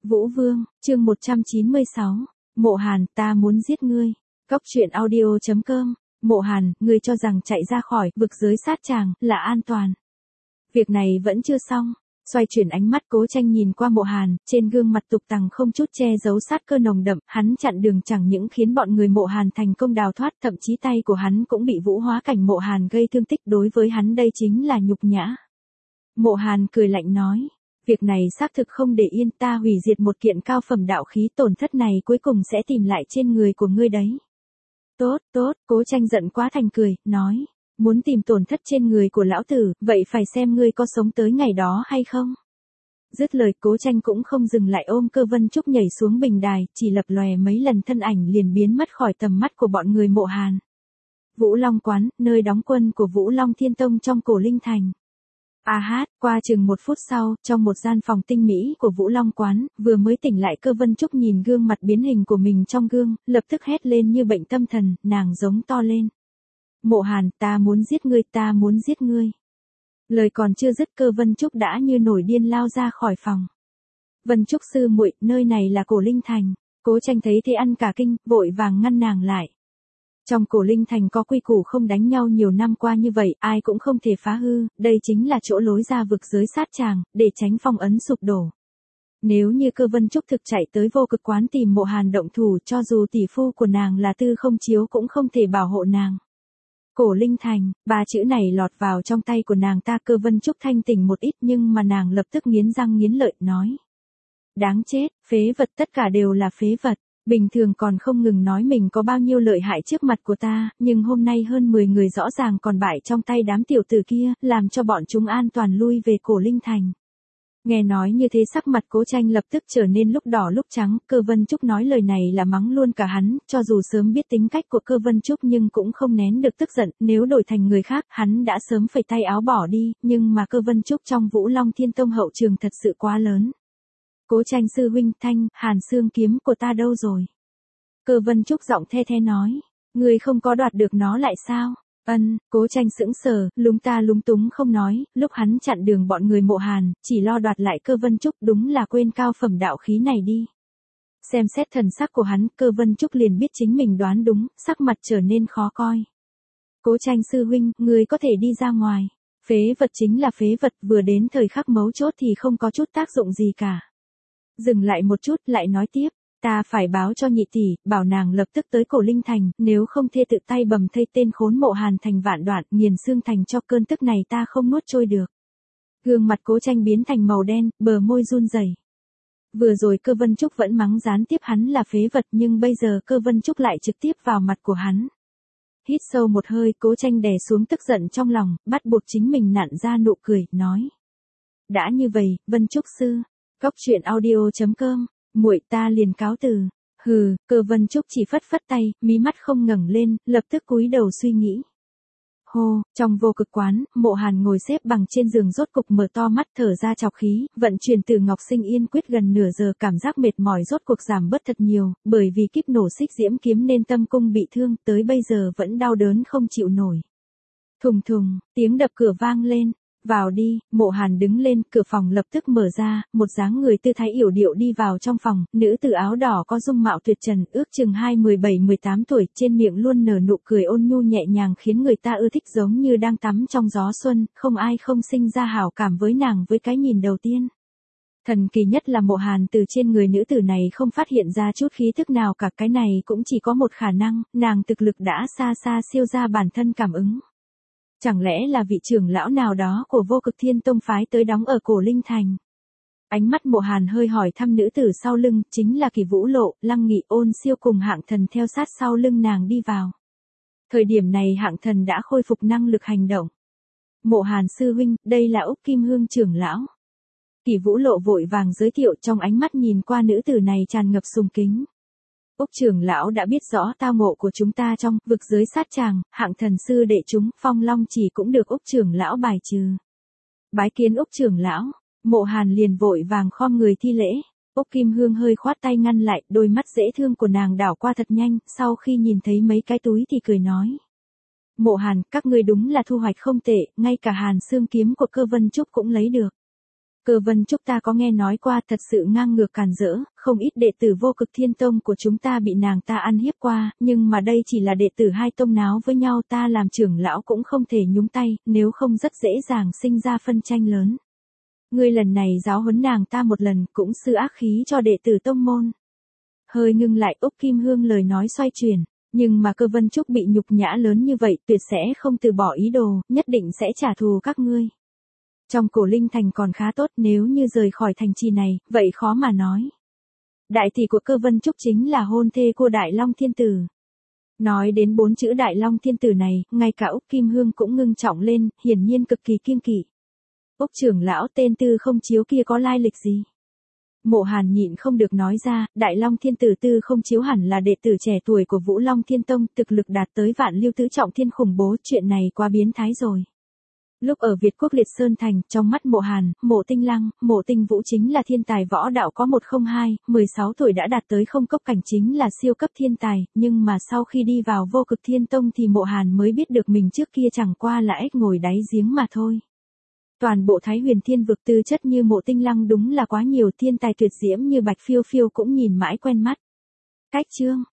Vũ Vương, chương 196. Mộ Hàn, ta muốn giết ngươi. Góc truyện audio.com. Mộ Hàn, ngươi cho rằng chạy ra khỏi vực giới sát tràng là an toàn. Việc này vẫn chưa xong. Xoay chuyển ánh mắt Cố Tranh nhìn qua Mộ Hàn, trên gương mặt tục tằng không chút che giấu sát cơ nồng đậm, hắn chặn đường chẳng những khiến bọn người Mộ Hàn thành công đào thoát, thậm chí tay của hắn cũng bị Vũ Hóa Cảnh Mộ Hàn gây thương tích, đối với hắn đây chính là nhục nhã. Mộ Hàn cười lạnh nói, việc này xác thực không để yên, ta hủy diệt một kiện cao phẩm đạo khí, tổn thất này cuối cùng sẽ tìm lại trên người của ngươi đấy. Tốt, tốt, Cố Tranh giận quá thành cười, nói, muốn tìm tổn thất trên người của lão tử, vậy phải xem ngươi có sống tới ngày đó hay không. Dứt lời, Cố Tranh cũng không dừng lại, ôm Cơ Vân Trúc nhảy xuống bình đài, chỉ lập lòe mấy lần thân ảnh liền biến mất khỏi tầm mắt của bọn người Mộ Hàn. Vũ Long Quán, nơi đóng quân của Vũ Long Thiên Tông trong Cổ Linh Thành. Qua chừng 1 phút sau, trong một gian phòng tinh mỹ của Vũ Long Quán, vừa mới tỉnh lại Cơ Vân Trúc nhìn gương mặt biến hình của mình trong gương, lập tức hét lên như bệnh tâm thần, nàng giống to lên. Mộ Hàn, ta muốn giết ngươi, ta muốn giết ngươi. Lời còn chưa dứt, Cơ Vân Trúc đã như nổi điên lao ra khỏi phòng. Vân Trúc sư muội, nơi này là Cổ Linh Thành. Cố Tranh thấy thế ăn cả kinh, vội vàng ngăn nàng lại. Trong Cổ Linh Thành có quy củ không đánh nhau nhiều năm qua như vậy, ai cũng không thể phá hư, đây chính là chỗ lối ra vực giới sát tràng, để tránh phong ấn sụp đổ. Nếu như Cơ Vân Trúc thực chạy tới Vô Cực Quán tìm Mộ Hàn động thủ, cho dù tỷ phu của nàng là Tư Không Chiếu cũng không thể bảo hộ nàng. Cổ Linh Thành, 3 chữ này lọt vào trong tay của nàng ta, Cơ Vân Trúc thanh tỉnh một ít, nhưng mà nàng lập tức nghiến răng nghiến lợi, nói. Đáng chết, phế vật, tất cả đều là phế vật. Bình thường còn không ngừng nói mình có bao nhiêu lợi hại trước mặt của ta, nhưng hôm nay hơn 10 người rõ ràng còn bại trong tay đám tiểu tử kia, làm cho bọn chúng an toàn lui về Cổ Linh Thành. Nghe nói như thế sắc mặt Cố Tranh lập tức trở nên lúc đỏ lúc trắng, Cơ Vân Trúc nói lời này là mắng luôn cả hắn, cho dù sớm biết tính cách của Cơ Vân Trúc nhưng cũng không nén được tức giận, nếu đổi thành người khác, hắn đã sớm phẩy tay áo bỏ đi, nhưng mà Cơ Vân Trúc trong Vũ Long Thiên Tông hậu trường thật sự quá lớn. Cố Tranh sư huynh, Hàn Xương kiếm của ta đâu rồi? Cơ Vân Trúc giọng the the nói, ngươi không có đoạt được nó lại sao? Cố Tranh sững sờ, lúng ta lúng túng không nói, lúc hắn chặn đường bọn người Mộ Hàn, chỉ lo đoạt lại Cơ Vân Trúc, đúng là quên cao phẩm đạo khí này đi. Xem xét thần sắc của hắn, Cơ Vân Trúc liền biết chính mình đoán đúng, sắc mặt trở nên khó coi. Cố Tranh sư huynh, ngươi có thể đi ra ngoài. Phế vật chính là phế vật, vừa đến thời khắc mấu chốt thì không có chút tác dụng gì cả. Dừng lại một chút, lại nói tiếp, ta phải báo cho nhị tỷ, bảo nàng lập tức tới Cổ Linh Thành, nếu không thê tự tay bầm thây tên khốn Mộ Hàn thành vạn đoạn, nghiền xương thành cho, cơn tức này ta không nuốt trôi được. Gương mặt Cố Tranh biến thành màu đen, bờ môi run rẩy. Vừa rồi Cơ Vân Trúc vẫn mắng gián tiếp hắn là phế vật, nhưng bây giờ Cơ Vân Trúc lại trực tiếp vào mặt của hắn. Hít sâu một hơi, Cố Tranh đè xuống tức giận trong lòng, bắt buộc chính mình nặn ra nụ cười, nói. Đã như vậy, Vân Trúc sư. Góc truyện audio.com, muội ta liền cáo từ. Hừ, Cơ Vân Trúc chỉ phất phất tay, mí mắt không ngẩng lên, lập tức cúi đầu suy nghĩ. Hô, trong Vô Cực Quán, Mộ Hàn ngồi xếp bằng trên giường rốt cục mở to mắt thở ra chọc khí, vận chuyển Tử Ngọc Sinh Yên Quyết gần nửa giờ, cảm giác mệt mỏi rốt cuộc giảm bớt thật nhiều, bởi vì kíp nổ Xích Diễm kiếm nên tâm cung bị thương, tới bây giờ vẫn đau đớn không chịu nổi. Thùng thùng, tiếng đập cửa vang lên. Vào đi, Mộ Hàn đứng lên, cửa phòng lập tức mở ra, một dáng người tư thái yểu điệu đi vào trong phòng, nữ tử áo đỏ có dung mạo tuyệt trần, ước chừng 17-18 tuổi, trên miệng luôn nở nụ cười ôn nhu nhẹ nhàng khiến người ta ưa thích, giống như đang tắm trong gió xuân, không ai không sinh ra hảo cảm với nàng với cái nhìn đầu tiên. Thần kỳ nhất là Mộ Hàn từ trên người nữ tử này không phát hiện ra chút khí thức nào cả, cái này cũng chỉ có một khả năng, nàng thực lực đã xa xa siêu ra bản thân cảm ứng. Chẳng lẽ là vị trưởng lão nào đó của Vô Cực Thiên Tông phái tới đóng ở Cổ Linh Thành? Ánh mắt Mộ Hàn hơi hỏi thăm nữ tử sau lưng, chính là Kỳ Vũ Lộ, Lăng Nghị, Ôn Siêu cùng Hạng Thần theo sát sau lưng nàng đi vào. Thời điểm này Hạng Thần đã khôi phục năng lực hành động. Mộ Hàn sư huynh, đây là Úc Kim Hương trưởng lão. Kỳ Vũ Lộ vội vàng giới thiệu, trong ánh mắt nhìn qua nữ tử này tràn ngập sùng kính. Úc trưởng lão đã biết rõ tao ngộ của chúng ta trong vực giới sát tràng, Hạng Thần sư đệ chúng, Phong Long chỉ cũng được Úc trưởng lão bài trừ. Bái kiến Úc trưởng lão, Mộ Hàn liền vội vàng khom người thi lễ. Úc Kim Hương hơi khoát tay ngăn lại, đôi mắt dễ thương của nàng đảo qua thật nhanh, sau khi nhìn thấy mấy cái túi thì cười nói. Mộ Hàn, các ngươi đúng là thu hoạch không tệ, ngay cả Hàn Xương kiếm của Cơ Vân Trúc cũng lấy được. Cơ Vân Trúc ta có nghe nói qua, thật sự ngang ngược càn rỡ, không ít đệ tử Vô Cực Thiên Tông của chúng ta bị nàng ta ăn hiếp qua, nhưng mà đây chỉ là đệ tử hai tông náo với nhau, ta làm trưởng lão cũng không thể nhúng tay, nếu không rất dễ dàng sinh ra phân tranh lớn. Ngươi lần này giáo huấn nàng ta một lần, cũng sư ác khí cho đệ tử tông môn. Hơi ngưng lại, Úc Kim Hương lời nói xoay chuyển, nhưng mà Cơ Vân Trúc bị nhục nhã lớn như vậy, tuyệt sẽ không từ bỏ ý đồ, nhất định sẽ trả thù các ngươi. Trong Cổ Linh Thành còn khá tốt, nếu như rời khỏi thành trì này, vậy khó mà nói. Đại tỷ của Cơ Vân Trúc chính là hôn thê của Đại Long Thiên Tử. Nói đến 4 chữ Đại Long Thiên Tử này, ngay cả Úc Kim Hương cũng ngưng trọng lên, hiển nhiên cực kỳ kiêng kỵ. Úc trưởng lão tên Tư Không Chiếu kia có lai lịch gì? Mộ Hàn nhịn không được nói ra, Đại Long Thiên Tử Tư Không Chiếu hẳn là đệ tử trẻ tuổi của Vũ Long Thiên Tông, thực lực đạt tới vạn lưu tứ trọng thiên khủng bố, chuyện này quá biến thái rồi. Lúc ở Việt Quốc Liệt Sơn Thành, trong mắt Mộ Hàn, Mộ Tinh Lăng, Mộ Tinh Vũ chính là thiên tài võ đạo có 102, 16 tuổi đã đạt tới không cốc cảnh, chính là siêu cấp thiên tài, nhưng mà sau khi đi vào Vô Cực Thiên Tông thì Mộ Hàn mới biết được mình trước kia chẳng qua là ếch ngồi đáy giếng mà thôi. Toàn bộ Thái Huyền Thiên vực tư chất như Mộ Tinh Lăng đúng là quá nhiều, thiên tài tuyệt diễm như Bạch Phiêu Phiêu cũng nhìn mãi quen mắt. Cách chương